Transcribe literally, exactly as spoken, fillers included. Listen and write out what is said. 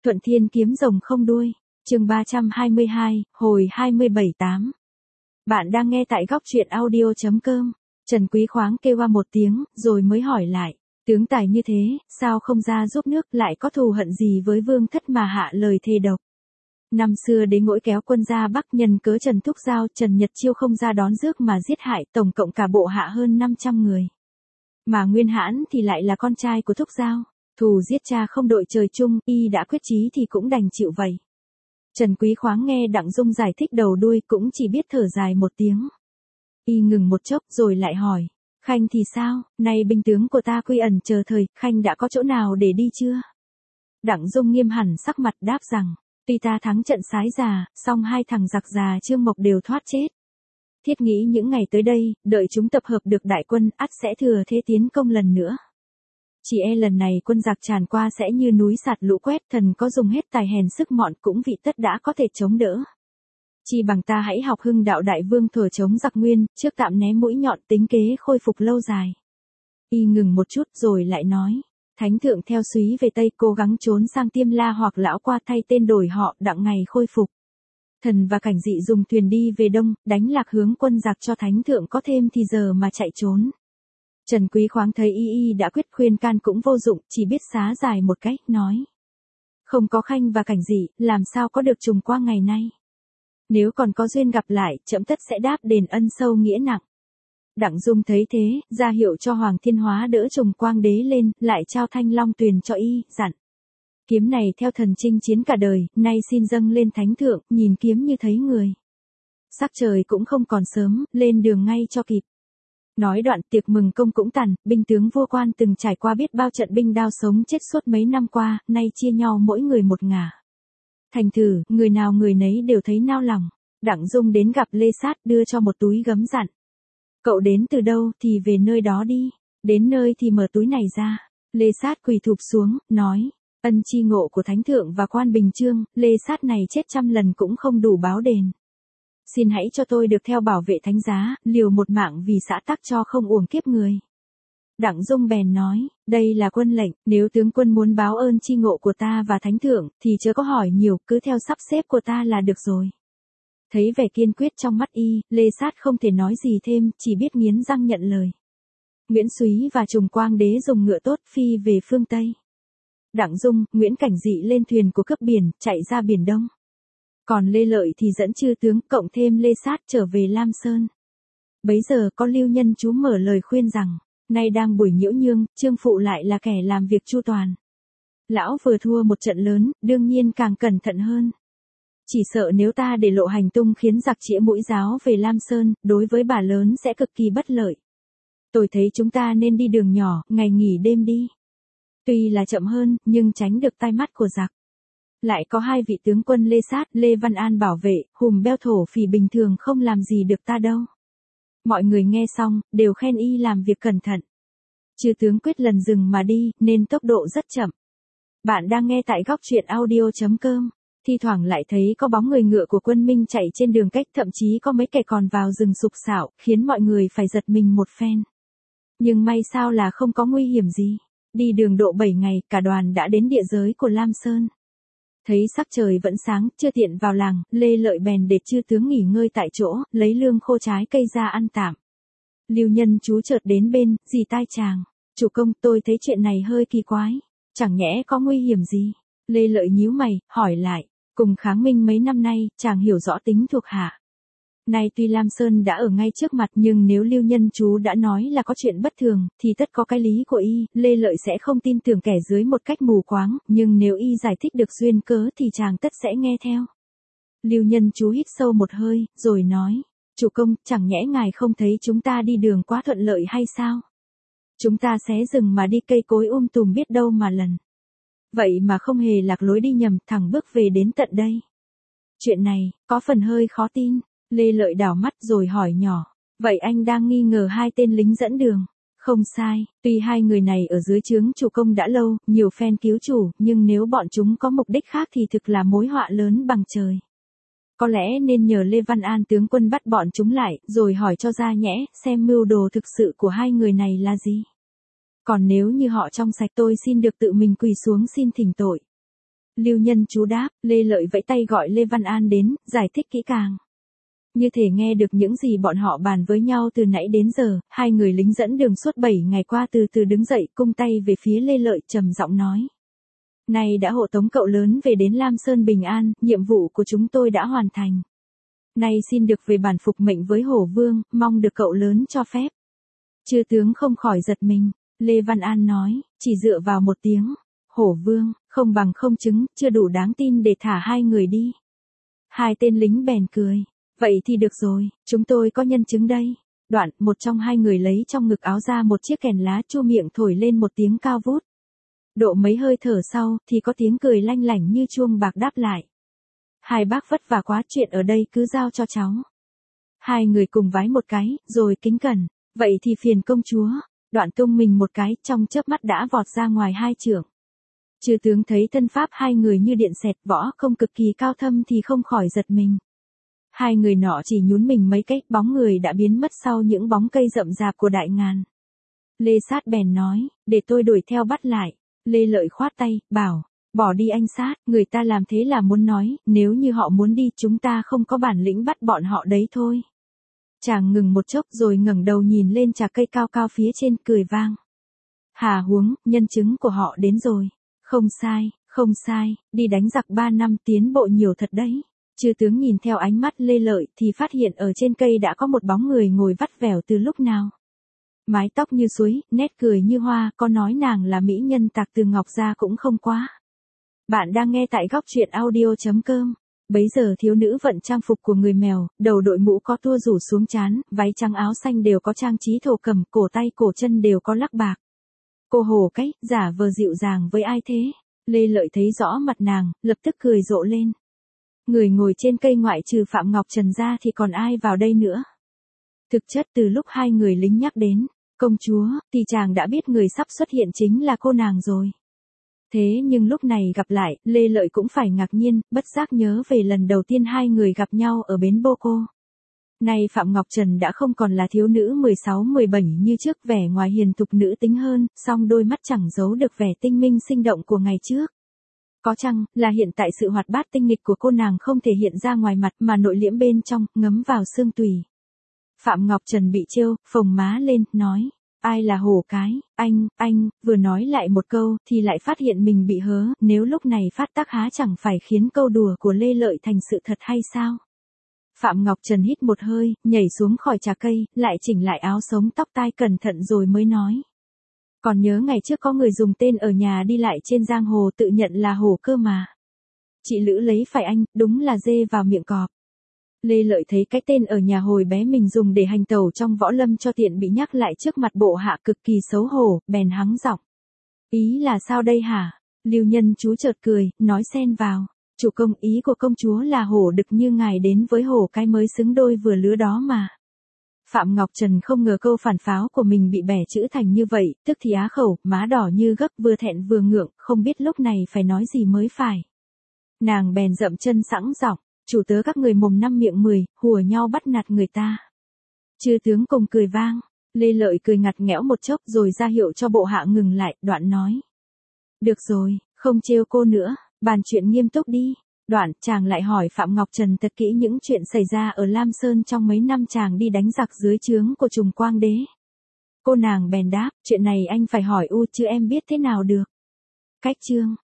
Thuận Thiên kiếm rồng không đuôi, chương ba trăm hai mươi hai, hồi hai mươi bảy tám. Bạn đang nghe tại góc truyện audio chấm com. Trần Quý Khoáng kêu qua một tiếng, rồi mới hỏi lại, tướng tài như thế, sao không ra giúp nước, lại có thù hận gì với Vương Thất mà hạ lời thề độc. Năm xưa đế ngỗi kéo quân ra Bắc, nhân cớ Trần Thúc Giao, Trần Nhật Chiêu không ra đón rước mà giết hại, tổng cộng cả bộ hạ hơn năm trăm người. Mà Nguyên Hãn thì lại là con trai của Thúc Giao. Thù giết cha không đội trời chung, y đã quyết chí thì cũng đành chịu vậy. Trần Quý Khoáng nghe Đặng Dung giải thích đầu đuôi cũng chỉ biết thở dài một tiếng. Y ngừng một chốc rồi lại hỏi, Khanh thì sao, nay binh tướng của ta quy ẩn chờ thời, Khanh đã có chỗ nào để đi chưa? Đặng Dung nghiêm hẳn sắc mặt đáp rằng, tuy ta thắng trận Sái Già, song hai thằng giặc già Trương Mộc đều thoát chết. Thiết nghĩ những ngày tới đây, đợi chúng tập hợp được đại quân, ắt sẽ thừa thế tiến công lần nữa. Chỉ e lần này quân giặc tràn qua sẽ như núi sạt lũ quét, thần có dùng hết tài hèn sức mọn cũng vị tất đã có thể chống đỡ. Chỉ bằng ta hãy học Hưng Đạo đại vương thuở chống giặc Nguyên, trước tạm né mũi nhọn tính kế khôi phục lâu dài. Y ngừng một chút rồi lại nói, Thánh thượng theo súy về Tây, cố gắng trốn sang Tiêm La hoặc Lão Qua, thay tên đổi họ, đặng ngày khôi phục. Thần và Cảnh Dị dùng thuyền đi về Đông, đánh lạc hướng quân giặc cho Thánh thượng có thêm thì giờ mà chạy trốn. Trần Quý Khoáng thấy y y đã quyết khuyên can cũng vô dụng, chỉ biết xá dài một cách, nói. Không có Khanh và Cảnh Dị, làm sao có được trùng qua ngày nay. Nếu còn có duyên gặp lại, trẫm tất sẽ đáp đền ân sâu nghĩa nặng. Đặng Dung thấy thế, ra hiệu cho Hoàng Thiên Hóa đỡ Trùng Quang Đế lên, lại trao Thanh Long Tuyền cho y, dặn. Kiếm này theo thần chinh chiến cả đời, nay xin dâng lên Thánh thượng, nhìn kiếm như thấy người. Sắc trời cũng không còn sớm, lên đường ngay cho kịp. Nói đoạn tiệc mừng công cũng tàn, binh tướng vua quan từng trải qua biết bao trận binh đao sống chết suốt mấy năm qua, nay chia nhau mỗi người một ngả. Thành thử, người nào người nấy đều thấy nao lòng. Đặng Dung đến gặp Lê Sát đưa cho một túi gấm dặn. Cậu đến từ đâu thì về nơi đó đi, đến nơi thì mở túi này ra. Lê Sát quỳ thụp xuống, nói, ân chi ngộ của Thánh thượng và quan Bình Chương, Lê Sát này chết trăm lần cũng không đủ báo đền. Xin hãy cho tôi được theo bảo vệ thánh giá, liều một mạng vì xã tắc cho không uổng kiếp người. Đặng Dung bèn nói, đây là quân lệnh, nếu tướng quân muốn báo ơn chi ngộ của ta và Thánh thượng, thì chớ có hỏi nhiều, cứ theo sắp xếp của ta là được rồi. Thấy vẻ kiên quyết trong mắt y, Lê Sát không thể nói gì thêm, chỉ biết nghiến răng nhận lời. Nguyễn Súy và Trùng Quang Đế dùng ngựa tốt phi về phương Tây. Đặng Dung, Nguyễn Cảnh Dị lên thuyền của cấp biển, chạy ra biển Đông. Còn Lê Lợi thì dẫn chư tướng cộng thêm Lê Sát trở về Lam Sơn. Bấy giờ có Lưu Nhân Chú mở lời khuyên rằng, nay đang buổi nhiễu nhương, Trương Phụ lại là kẻ làm việc chu toàn. Lão vừa thua một trận lớn, đương nhiên càng cẩn thận hơn. Chỉ sợ nếu ta để lộ hành tung khiến giặc chĩa mũi giáo về Lam Sơn, đối với bà lớn sẽ cực kỳ bất lợi. Tôi thấy chúng ta nên đi đường nhỏ, ngày nghỉ đêm đi. Tuy là chậm hơn, nhưng tránh được tai mắt của giặc. Lại có hai vị tướng quân Lê Sát, Lê Văn An bảo vệ, hùm beo thổ phỉ bình thường không làm gì được ta đâu. Mọi người nghe xong, đều khen y làm việc cẩn thận. Chư tướng quyết lần dừng mà đi, nên tốc độ rất chậm. Bạn đang nghe tại góc truyện audio chấm com. Thi thoảng lại thấy có bóng người ngựa của quân Minh chạy trên đường cách, thậm chí có mấy kẻ còn vào rừng sục sạo, khiến mọi người phải giật mình một phen. Nhưng may sao là không có nguy hiểm gì. Đi đường độ bảy ngày, cả đoàn đã đến địa giới của Lam Sơn. Thấy sắc trời vẫn sáng, chưa tiện vào làng, Lê Lợi bèn để chư tướng nghỉ ngơi tại chỗ, lấy lương khô trái cây ra ăn tạm. Lưu Nhân Chú chợt đến bên, dì tai chàng, chủ công, tôi thấy chuyện này hơi kỳ quái, chẳng nhẽ có nguy hiểm gì. Lê Lợi nhíu mày, hỏi lại, cùng kháng minh mấy năm nay, chàng hiểu rõ tính thuộc hạ. Nay tuy Lam Sơn đã ở ngay trước mặt, nhưng nếu Lưu Nhân Chú đã nói là có chuyện bất thường, thì tất có cái lý của y, Lê Lợi sẽ không tin tưởng kẻ dưới một cách mù quáng, nhưng nếu y giải thích được duyên cớ thì chàng tất sẽ nghe theo. Lưu Nhân Chú hít sâu một hơi, rồi nói, chủ công, chẳng nhẽ ngài không thấy chúng ta đi đường quá thuận lợi hay sao? Chúng ta xé rừng mà đi cây cối um tùm biết đâu mà lần. Vậy mà không hề lạc lối đi nhầm, thẳng bước về đến tận đây. Chuyện này, có phần hơi khó tin. Lê Lợi đảo mắt rồi hỏi nhỏ, vậy anh đang nghi ngờ hai tên lính dẫn đường? Không sai, tuy hai người này ở dưới trướng chủ công đã lâu, nhiều phen cứu chủ, nhưng nếu bọn chúng có mục đích khác thì thực là mối họa lớn bằng trời. Có lẽ nên nhờ Lê Văn An tướng quân bắt bọn chúng lại, rồi hỏi cho ra nhẽ, xem mưu đồ thực sự của hai người này là gì. Còn nếu như họ trong sạch, tôi xin được tự mình quỳ xuống xin thỉnh tội. Lưu Nhân Chú đáp, Lê Lợi vẫy tay gọi Lê Văn An đến, giải thích kỹ càng. Như thể nghe được những gì bọn họ bàn với nhau từ nãy đến giờ, hai người lính dẫn đường suốt bảy ngày qua từ từ đứng dậy cung tay về phía Lê Lợi trầm giọng nói. Này đã hộ tống cậu lớn về đến Lam Sơn bình an, nhiệm vụ của chúng tôi đã hoàn thành. Nay xin được về bản phục mệnh với Hổ Vương, mong được cậu lớn cho phép. Chư tướng không khỏi giật mình, Lê Văn An nói, chỉ dựa vào một tiếng, Hổ Vương, không bằng không chứng, chưa đủ đáng tin để thả hai người đi. Hai tên lính bèn cười, vậy thì được rồi, chúng tôi có nhân chứng đây. Đoạn, một trong hai người lấy trong ngực áo ra một chiếc kèn lá chu miệng thổi lên một tiếng cao vút. Độ mấy hơi thở sau, thì có tiếng cười lanh lảnh như chuông bạc đáp lại. Hai bác vất vả quá, chuyện ở đây cứ giao cho cháu. Hai người cùng vái một cái, rồi kính cẩn, vậy thì phiền công chúa. Đoạn tung mình một cái, trong chớp mắt đã vọt ra ngoài hai trượng. Chư tướng thấy thân pháp hai người như điện xẹt, võ không cực kỳ cao thâm thì không khỏi giật mình. Hai người nọ chỉ nhún mình mấy cái, bóng người đã biến mất sau những bóng cây rậm rạp của Đại Ngàn. Lê Sát bèn nói, để tôi đuổi theo bắt lại. Lê Lợi khoát tay, bảo, bỏ đi anh Sát, người ta làm thế là muốn nói, nếu như họ muốn đi chúng ta không có bản lĩnh bắt bọn họ đấy thôi. Chàng ngừng một chốc rồi ngẩng đầu nhìn lên chà cây cao cao phía trên, cười vang. Hà huống, nhân chứng của họ đến rồi. Không sai, không sai, đi đánh giặc ba năm tiến bộ nhiều thật đấy. Chư tướng nhìn theo ánh mắt Lê Lợi thì phát hiện ở trên cây đã có một bóng người ngồi vắt vẻo từ lúc nào. Mái tóc như suối, nét cười như hoa, có nói nàng là mỹ nhân tạc từ ngọc ra cũng không quá. Bạn đang nghe tại góc truyện audio chấm com. Bấy giờ thiếu nữ vận trang phục của người mèo, đầu đội mũ có tua rủ xuống trán, váy trắng áo xanh đều có trang trí thổ cẩm, cổ tay cổ chân đều có lắc bạc. Cô Hồ Cách, giả vờ dịu dàng với ai thế? Lê Lợi thấy rõ mặt nàng, lập tức cười rộ lên. Người ngồi trên cây ngoại trừ Phạm Ngọc Trần ra thì còn ai vào đây nữa? Thực chất từ lúc hai người lính nhắc đến công chúa, thì chàng đã biết người sắp xuất hiện chính là cô nàng rồi. Thế nhưng lúc này gặp lại, Lê Lợi cũng phải ngạc nhiên, bất giác nhớ về lần đầu tiên hai người gặp nhau ở bến Bô Cô. Nay Phạm Ngọc Trần đã không còn là thiếu nữ mười sáu mười bảy như trước, vẻ ngoài hiền thục nữ tính hơn, song đôi mắt chẳng giấu được vẻ tinh minh sinh động của ngày trước. Có chăng là hiện tại sự hoạt bát tinh nghịch của cô nàng không thể hiện ra ngoài mặt mà nội liễm bên trong, ngấm vào xương tùy. Phạm Ngọc Trần bị trêu, phồng má lên, nói, ai là Hổ Cái, anh, anh, vừa nói lại một câu thì lại phát hiện mình bị hớ, nếu lúc này phát tác há chẳng phải khiến câu đùa của Lê Lợi thành sự thật hay sao? Phạm Ngọc Trần hít một hơi, nhảy xuống khỏi trà cây, lại chỉnh lại áo sống tóc tai cẩn thận rồi mới nói. Còn nhớ ngày trước có người dùng tên ở nhà đi lại trên giang hồ tự nhận là Hổ cơ mà. Chị Lữ lấy phải anh, đúng là dê vào miệng cọp. Lê Lợi thấy cái tên ở nhà hồi bé mình dùng để hành tẩu trong võ lâm cho tiện bị nhắc lại trước mặt bộ hạ cực kỳ xấu hổ, bèn hắng giọng. Ý là sao đây hả? Lưu Nhân Chú chợt cười, nói xen vào. Chủ công, ý của công chúa là Hổ Đực như ngài đến với Hổ Cái mới xứng đôi vừa lứa đó mà. Phạm Ngọc Trần không ngờ câu phản pháo của mình bị bẻ chữ thành như vậy, tức thì á khẩu, má đỏ như gấc, vừa thẹn vừa ngượng, không biết lúc này phải nói gì mới phải. Nàng bèn dậm chân sẵn giọng, chủ tớ các người mồm năm miệng mười, hùa nhau bắt nạt người ta. Chư tướng cùng cười vang, Lê Lợi cười ngặt nghẽo một chốc rồi ra hiệu cho bộ hạ ngừng lại, đoạn nói. Được rồi, không trêu cô nữa, bàn chuyện nghiêm túc đi. Đoạn, chàng lại hỏi Phạm Ngọc Trần thật kỹ những chuyện xảy ra ở Lam Sơn trong mấy năm chàng đi đánh giặc dưới trướng của Trùng Quang Đế. Cô nàng bèn đáp, chuyện này anh phải hỏi U chứ em biết thế nào được. Cách chương